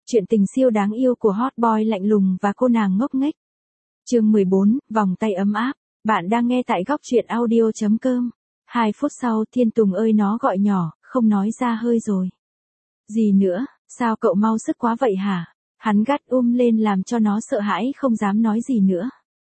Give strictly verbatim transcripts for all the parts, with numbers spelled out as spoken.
Chuyện tình siêu đáng yêu của hot boy lạnh lùng và cô nàng ngốc nghếch. Chương mười bốn, vòng tay ấm áp. Bạn đang nghe tại góc truyện audio chấm com. Hai phút sau, Thiên Tùng ơi nó gọi nhỏ, không nói ra hơi rồi. Gì nữa, sao cậu mau sức quá vậy hả? Hắn gắt um lên làm cho nó sợ hãi không dám nói gì nữa.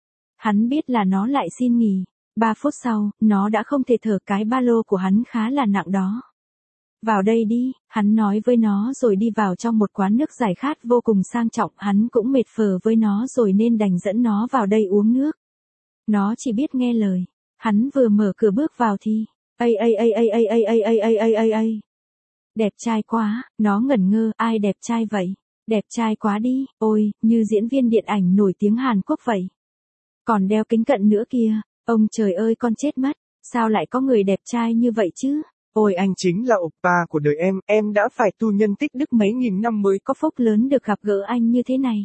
Hắn biết là nó lại xin nghỉ. Ba phút sau, nó đã không thể thở, cái ba lô của hắn khá là nặng đó. Vào đây đi, hắn nói với nó rồi đi vào trong một quán nước giải khát vô cùng sang trọng. Hắn cũng mệt phờ với nó rồi nên đành dẫn nó vào đây uống nước. Nó chỉ biết nghe lời. Hắn vừa mở cửa bước vào thì, ây ây ây ây ây ây ây ây ây ây ây ây. Đẹp trai quá, nó ngẩn ngơ, ai đẹp trai vậy? Đẹp trai quá đi, ôi, như diễn viên điện ảnh nổi tiếng Hàn Quốc vậy. Còn đeo kính cận nữa kìa, ông trời ơi con chết mất, sao lại có người đẹp trai như vậy chứ? Ôi anh chính là oppa của đời em, em đã phải tu nhân tích đức mấy nghìn năm mới có phúc lớn được gặp gỡ anh như thế này.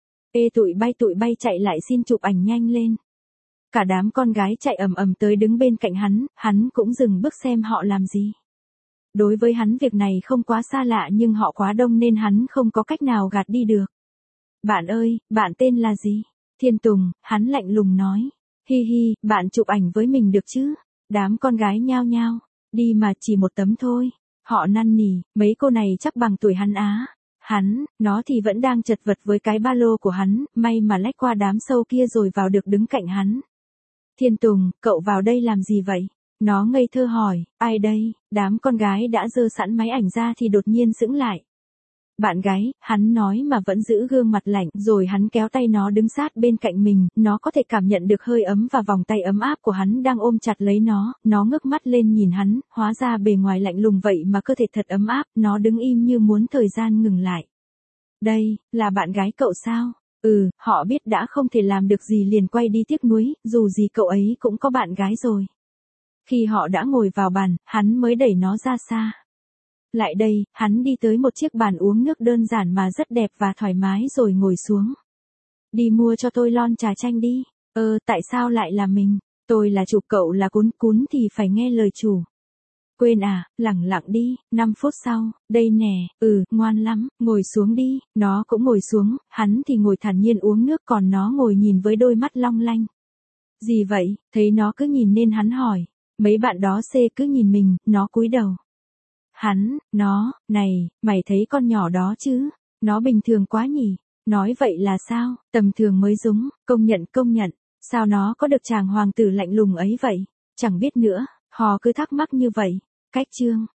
Ê tụi bay tụi bay chạy lại xin chụp ảnh nhanh lên. Cả đám con gái chạy ầm ầm tới đứng bên cạnh hắn, hắn cũng dừng bước xem họ làm gì. Đối với hắn việc này không quá xa lạ nhưng họ quá đông nên hắn không có cách nào gạt đi được. Bạn ơi, bạn tên là gì? Thiên Tùng, hắn lạnh lùng nói. Hi hi, bạn chụp ảnh với mình được chứ? Đám con gái nhao nhao. Đi mà chỉ một tấm thôi. Họ năn nỉ, mấy cô này chắc bằng tuổi hắn á. Hắn, nó thì vẫn đang chật vật với cái ba lô của hắn, may mà lách qua đám sâu kia rồi vào được đứng cạnh hắn. Thiên Tùng, cậu vào đây làm gì vậy? Nó ngây thơ hỏi, ai đây? Đám con gái đã giơ sẵn máy ảnh ra thì đột nhiên sững lại. Bạn gái, hắn nói mà vẫn giữ gương mặt lạnh, rồi hắn kéo tay nó đứng sát bên cạnh mình, nó có thể cảm nhận được hơi ấm và vòng tay ấm áp của hắn đang ôm chặt lấy nó, nó ngước mắt lên nhìn hắn, hóa ra bề ngoài lạnh lùng vậy mà cơ thể thật ấm áp, nó đứng im như muốn thời gian ngừng lại. Đây, là bạn gái cậu sao? Ừ, họ biết đã không thể làm được gì liền quay đi tiếc nuối, dù gì cậu ấy cũng có bạn gái rồi. Khi họ đã ngồi vào bàn, hắn mới đẩy nó ra xa. Lại đây, hắn đi tới một chiếc bàn uống nước đơn giản mà rất đẹp và thoải mái rồi ngồi xuống. Đi mua cho tôi lon trà chanh đi. Ơ, tại sao lại là mình? Tôi là chủ, cậu là cún, cún thì phải nghe lời chủ. Quên à, lẳng lặng đi, năm phút sau, đây nè, ừ, ngoan lắm, ngồi xuống đi, nó cũng ngồi xuống, hắn thì ngồi thản nhiên uống nước còn nó ngồi nhìn với đôi mắt long lanh. Gì vậy, thấy nó cứ nhìn nên hắn hỏi, mấy bạn đó xê cứ nhìn mình, nó cúi đầu. Hắn, nó, này, mày thấy con nhỏ đó chứ, nó bình thường quá nhỉ, nói vậy là sao, tầm thường mới đúng, công nhận công nhận, sao nó có được chàng hoàng tử lạnh lùng ấy vậy, chẳng biết nữa, họ cứ thắc mắc như vậy, cách chương.